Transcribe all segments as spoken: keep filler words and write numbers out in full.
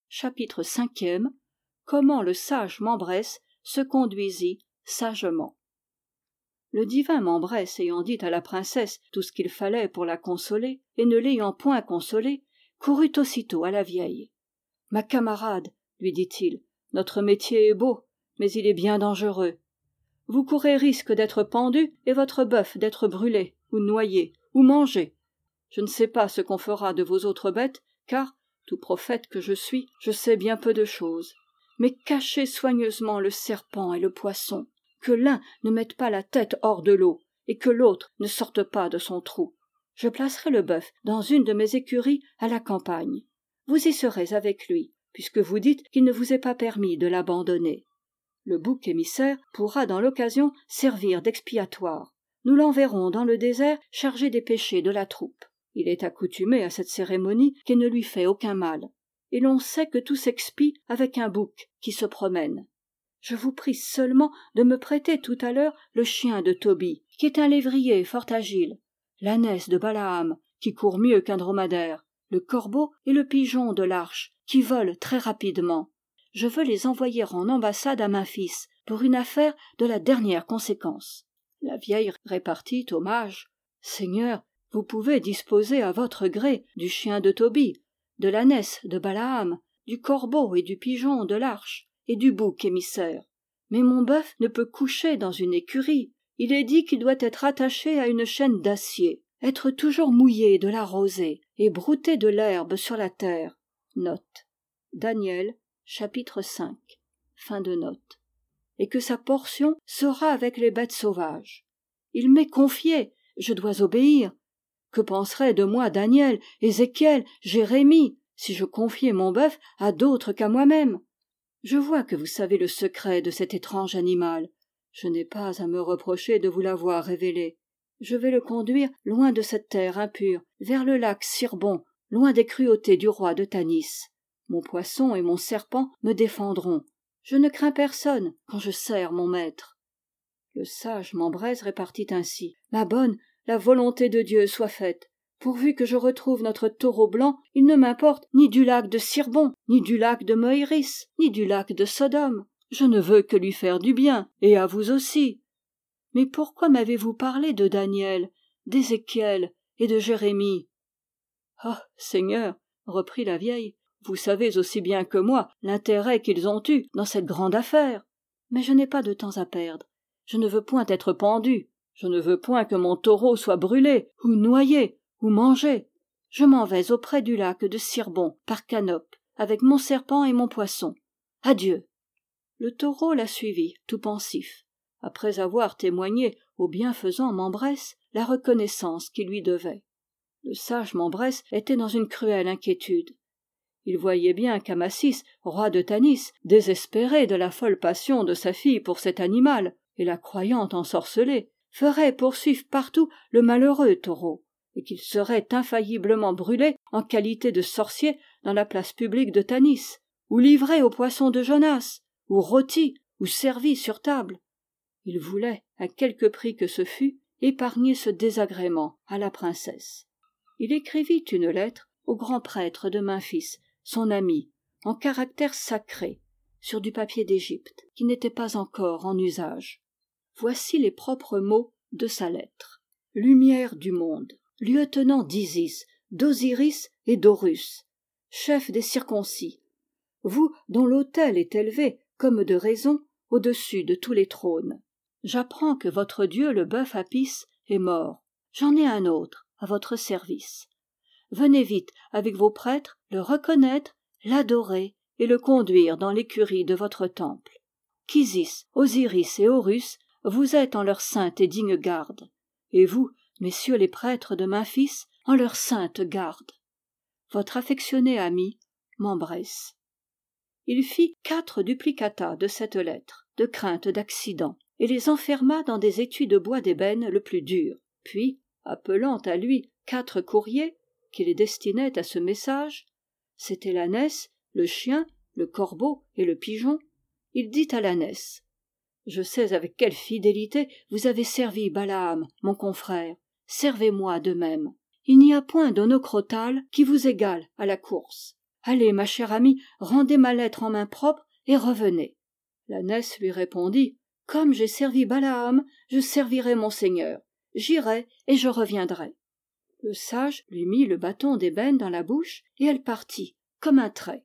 Chapitre cinquième. Comment le sage Mambrès se conduisit sagement. Le divin Mambrès ayant dit à la princesse tout ce qu'il fallait pour la consoler, et ne l'ayant point consolée, courut aussitôt à la vieille. « Ma camarade, lui dit-il, notre métier est beau, mais il est bien dangereux. Vous courez risque d'être pendu et votre bœuf d'être brûlé, ou noyé, ou mangé. Je ne sais pas ce qu'on fera de vos autres bêtes, car, tout prophète que je suis, je sais bien peu de choses. Mais cachez soigneusement le serpent et le poisson, que l'un ne mette pas la tête hors de l'eau, et que l'autre ne sorte pas de son trou. Je placerai le bœuf dans une de mes écuries à la campagne. Vous y serez avec lui, puisque vous dites qu'il ne vous est pas permis de l'abandonner. Le bouc émissaire pourra dans l'occasion servir d'expiatoire. Nous l'enverrons dans le désert chargé des péchés de la troupe. Il est accoutumé à cette cérémonie qui ne lui fait aucun mal. Et l'on sait que tout s'expie avec un bouc qui se promène. Je vous prie seulement de me prêter tout à l'heure le chien de Tobie, qui est un lévrier fort agile, l'ânesse de Balaam, qui court mieux qu'un dromadaire, le corbeau et le pigeon de l'arche, qui volent très rapidement. Je veux les envoyer en ambassade à Memphis pour une affaire de la dernière conséquence. » La vieille répartit au mage. « Seigneur, vous pouvez disposer à votre gré du chien de Tobie, de l'ânesse de Balaam, du corbeau et du pigeon de l'arche, et du bouc émissaire. Mais mon bœuf ne peut coucher dans une écurie. Il est dit qu'il doit être attaché à une chaîne d'acier, être toujours mouillé de la rosée, et brouter de l'herbe sur la terre. » Note. Daniel, chapitre cinq. Fin de note. Et que sa portion sera avec les bêtes sauvages. Il m'est confié, je dois obéir. Que penseraient de moi Daniel, Ézéchiel, Jérémie, si je confiais mon bœuf à d'autres qu'à moi-même? Je vois que vous savez le secret de cet étrange animal. Je n'ai pas à me reprocher de vous l'avoir révélé. Je vais le conduire loin de cette terre impure, vers le lac Sirbon, loin des cruautés du roi de Tanis. Mon poisson et mon serpent me défendront. Je ne crains personne quand je sers mon maître. Le sage Mambrès répartit ainsi. Ma bonne, la volonté de Dieu soit faite. Pourvu que je retrouve notre taureau blanc, il ne m'importe ni du lac de Sirbon, ni du lac de Moïris, ni du lac de Sodome. Je ne veux que lui faire du bien, et à vous aussi. Mais pourquoi m'avez-vous parlé de Daniel, d'Ézéchiel et de Jérémie? Ah, Seigneur, reprit la vieille, vous savez aussi bien que moi l'intérêt qu'ils ont eu dans cette grande affaire. Mais je n'ai pas de temps à perdre. Je ne veux point être pendu. Je ne veux point que mon taureau soit brûlé, ou noyé, ou mangé. Je m'en vais auprès du lac de Sirbon, par Canope, avec mon serpent et mon poisson. Adieu. Le taureau la suivit, tout pensif, après avoir témoigné au bienfaisant Mambrès la reconnaissance qu'il lui devait. Le sage Mambrès était dans une cruelle inquiétude. Il voyait bien qu'Amasis, roi de Tanis, désespéré de la folle passion de sa fille pour cet animal, et la croyant ensorcelée, ferait poursuivre partout le malheureux taureau, et qu'il serait infailliblement brûlé en qualité de sorcier dans la place publique de Tanis, ou livré aux poissons de Jonas, ou rôti, ou servi sur table. Il voulait, à quelque prix que ce fût, épargner ce désagrément à la princesse. Il écrivit une lettre au grand prêtre de Memphis, son ami, en caractères sacrés, sur du papier d'Égypte, qui n'était pas encore en usage. Voici les propres mots de sa lettre. Lumière du monde, lieutenant d'Isis, d'Osiris et d'Horus, chef des circoncis, vous dont l'autel est élevé, comme de raison, au-dessus de tous les trônes. J'apprends que votre dieu le bœuf Apis est mort. J'en ai un autre, à votre service. Venez vite, avec vos prêtres, le reconnaître, l'adorer et le conduire dans l'écurie de votre temple. Qu'Isis, Osiris et Horus vous êtes en leur sainte et digne garde, et vous, messieurs les prêtres de Memphis, en leur sainte garde. Votre affectionné ami, Mambrès. Il fit quatre duplicata de cette lettre, de crainte d'accident, et les enferma dans des étuis de bois d'ébène le plus dur. Puis, appelant à lui quatre courriers, qui les destinaient à ce message, c'était l'ânesse, le chien, le corbeau et le pigeon, il dit à l'ânesse: « Je sais avec quelle fidélité vous avez servi Balaam, mon confrère. Servez-moi de même. Il n'y a point d'onocrotal qui vous égale à la course. Allez, ma chère amie, rendez ma lettre en main propre et revenez. L'ânesse lui répondit: Comme j'ai servi Balaam, je servirai mon Seigneur. J'irai et je reviendrai. Le sage lui mit le bâton d'ébène dans la bouche et elle partit, comme un trait.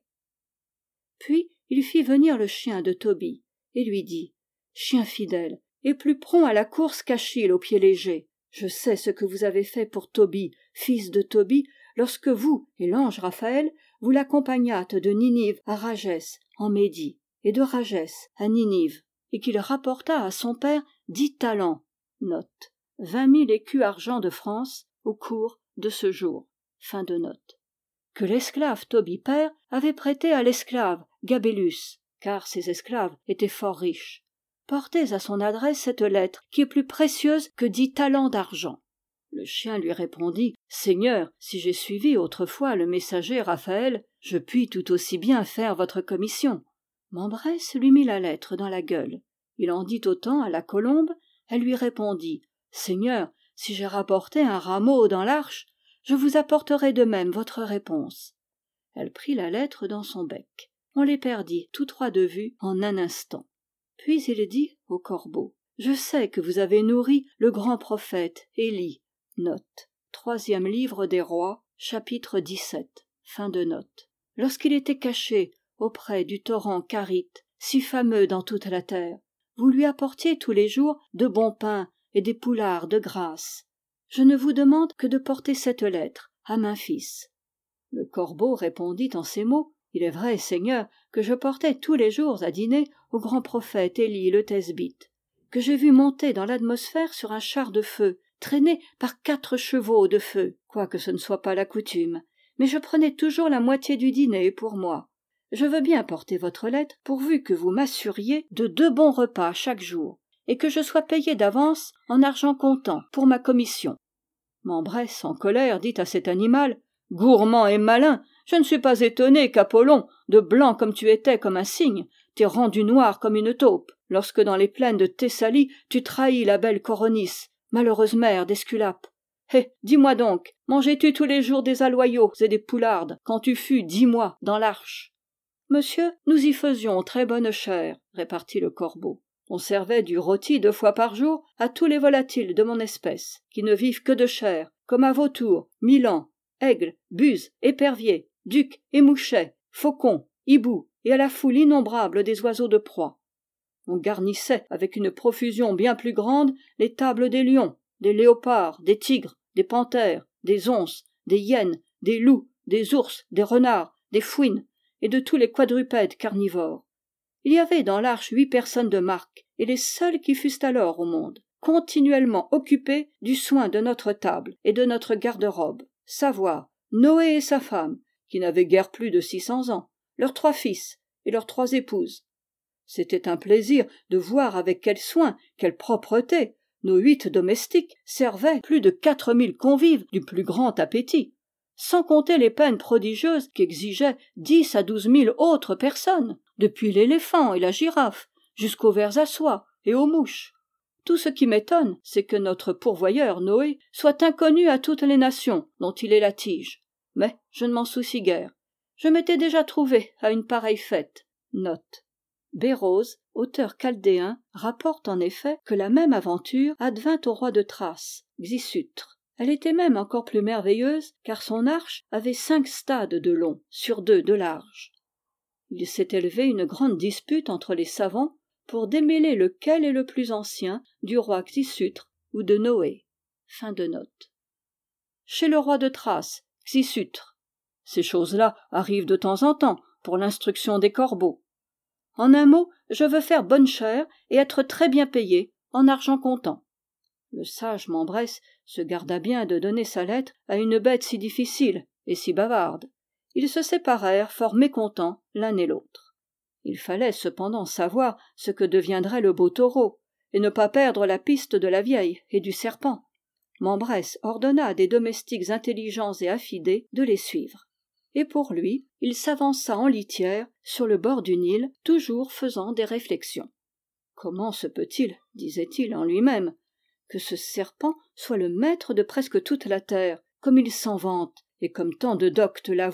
Puis il fit venir le chien de Tobie et lui dit: Chien fidèle, et plus prompt à la course qu'Achille au pied léger, je sais ce que vous avez fait pour Tobie, fils de Tobie, lorsque vous et l'ange Raphaël vous l'accompagnâtes de Ninive à Ragès en Médie, et de Ragès à Ninive, et qu'il rapporta à son père dix talents, note, vingt mille écus argent de France, au cours de ce jour. Fin de note. Que l'esclave Tobie père avait prêté à l'esclave Gabélus, car ses esclaves étaient fort riches. Portez à son adresse cette lettre qui est plus précieuse que dix talents d'argent. Le chien lui répondit: Seigneur, si j'ai suivi autrefois le messager Raphaël, je puis tout aussi bien faire votre commission. Mambrès lui mit la lettre dans la gueule. Il en dit autant à la colombe. Elle lui répondit: Seigneur, si j'ai rapporté un rameau dans l'arche, je vous apporterai de même votre réponse. Elle prit la lettre dans son bec. On les perdit tous trois de vue en un instant. Puis il dit au corbeau: Je sais que vous avez nourri le grand prophète Élie. Note. Troisième livre des rois, chapitre dix-sept. Fin de note. Lorsqu'il était caché auprès du torrent Carite, si fameux dans toute la terre, vous lui apportiez tous les jours de bons pains et des poulards de grâce. Je ne vous demande que de porter cette lettre à Memphis. Le corbeau répondit en ces mots: Il est vrai, Seigneur, que je portais tous les jours à dîner au grand prophète Élie le Thesbite, que j'ai vu monter dans l'atmosphère sur un char de feu, traîné par quatre chevaux de feu, quoique ce ne soit pas la coutume, mais je prenais toujours la moitié du dîner pour moi. Je veux bien porter votre lettre, pourvu que vous m'assuriez de deux bons repas chaque jour, et que je sois payé d'avance en argent comptant pour ma commission. Mambrès, en colère, dit à cet animal: Gourmand et malin, je ne suis pas étonné qu'Apollon, de blanc comme tu étais comme un cygne, t'ait rendu noir comme une taupe, lorsque dans les plaines de Thessalie tu trahis la belle Coronis, malheureuse mère d'Esculape. Hé, dis-moi donc, mangeais-tu tous les jours des aloyaux et des poulardes, quand tu fus dix mois dans l'arche? Monsieur, nous y faisions très bonne chère, répartit le corbeau. On servait du rôti deux fois par jour à tous les volatiles de mon espèce, qui ne vivent que de chair, comme à vautours, milans, aigles, buses, éperviers, ducs et mouchets, faucons, hiboux, et à la foule innombrable des oiseaux de proie. On garnissait avec une profusion bien plus grande les tables des lions, des léopards, des tigres, des panthères, des onces, des hyènes, des loups, des ours, des renards, des fouines, et de tous les quadrupèdes carnivores. Il y avait dans l'arche huit personnes de marque, et les seules qui fussent alors au monde, continuellement occupées du soin de notre table et de notre garde-robe, savoir Noé et sa femme, qui n'avaient guère plus de six cents ans, leurs trois fils et leurs trois épouses. C'était un plaisir de voir avec quel soin, quelle propreté, nos huit domestiques servaient plus de quatre mille convives du plus grand appétit, sans compter les peines prodigieuses qu'exigeaient dix à douze mille autres personnes, depuis l'éléphant et la girafe, jusqu'aux vers à soie et aux mouches. Tout ce qui m'étonne, c'est que notre pourvoyeur Noé soit inconnu à toutes les nations dont il est la tige. Mais je ne m'en soucie guère. Je m'étais déjà trouvé à une pareille fête. Note. Bérose, auteur chaldéen, rapporte en effet que la même aventure advint au roi de Thrace, Xisuthre. Elle était même encore plus merveilleuse, car son arche avait cinq stades de long, sur deux de large. Il s'est élevé une grande dispute entre les savants pour démêler lequel est le plus ancien, du roi Xisuthre ou de Noé. Fin de note. Chez le roi de Thrace, Xisuthre. Ces choses-là arrivent de temps en temps, pour l'instruction des corbeaux. En un mot, je veux faire bonne chère et être très bien payé, en argent comptant. Le sage Mambrès se garda bien de donner sa lettre à une bête si difficile et si bavarde. Ils se séparèrent fort mécontents l'un et l'autre. Il fallait cependant savoir ce que deviendrait le beau taureau, et ne pas perdre la piste de la vieille et du serpent. Mambrès ordonna à des domestiques intelligents et affidés de les suivre. Et pour lui, il s'avança en litière sur le bord du Nil, toujours faisant des réflexions. Comment se peut-il, disait-il en lui-même, que ce serpent soit le maître de presque toute la terre, comme il s'en vante, et comme tant de doctes l'avouent,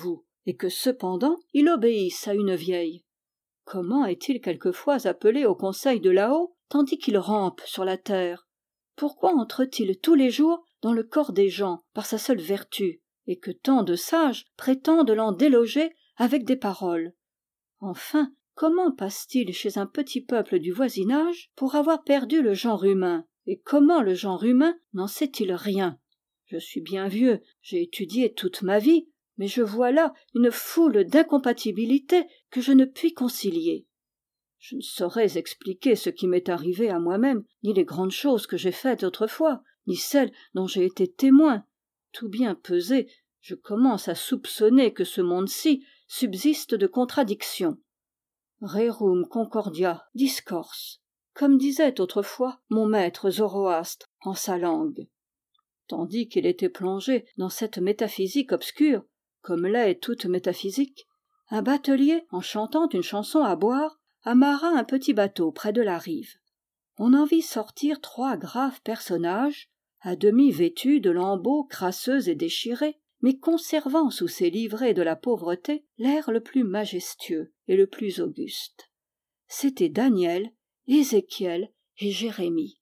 et que cependant il obéisse à une vieille. Comment est-il quelquefois appelé au conseil de là-haut, tandis qu'il rampe sur la terre? Pourquoi entre-t-il tous les jours dans le corps des gens par sa seule vertu, et que tant de sages prétendent l'en déloger avec des paroles? Enfin, comment passe-t-il chez un petit peuple du voisinage pour avoir perdu le genre humain, et comment le genre humain n'en sait-il rien? Je suis bien vieux, j'ai étudié toute ma vie, mais je vois là une foule d'incompatibilités que je ne puis concilier. Je ne saurais expliquer ce qui m'est arrivé à moi-même, ni les grandes choses que j'ai faites autrefois, ni celles dont j'ai été témoin. Tout bien pesé, je commence à soupçonner que ce monde-ci subsiste de contradictions. Rerum concordia discorse, comme disait autrefois mon maître Zoroastre en sa langue. Tandis qu'il était plongé dans cette métaphysique obscure, comme l'est toute métaphysique, un batelier, en chantant une chanson à boire, amarra un petit bateau près de la rive. On en vit sortir trois graves personnages, à demi vêtus de lambeaux crasseux et déchirés, mais conservant sous ces livrées de la pauvreté l'air le plus majestueux et le plus auguste. C'étaient Daniel, Ézéchiel et Jérémie.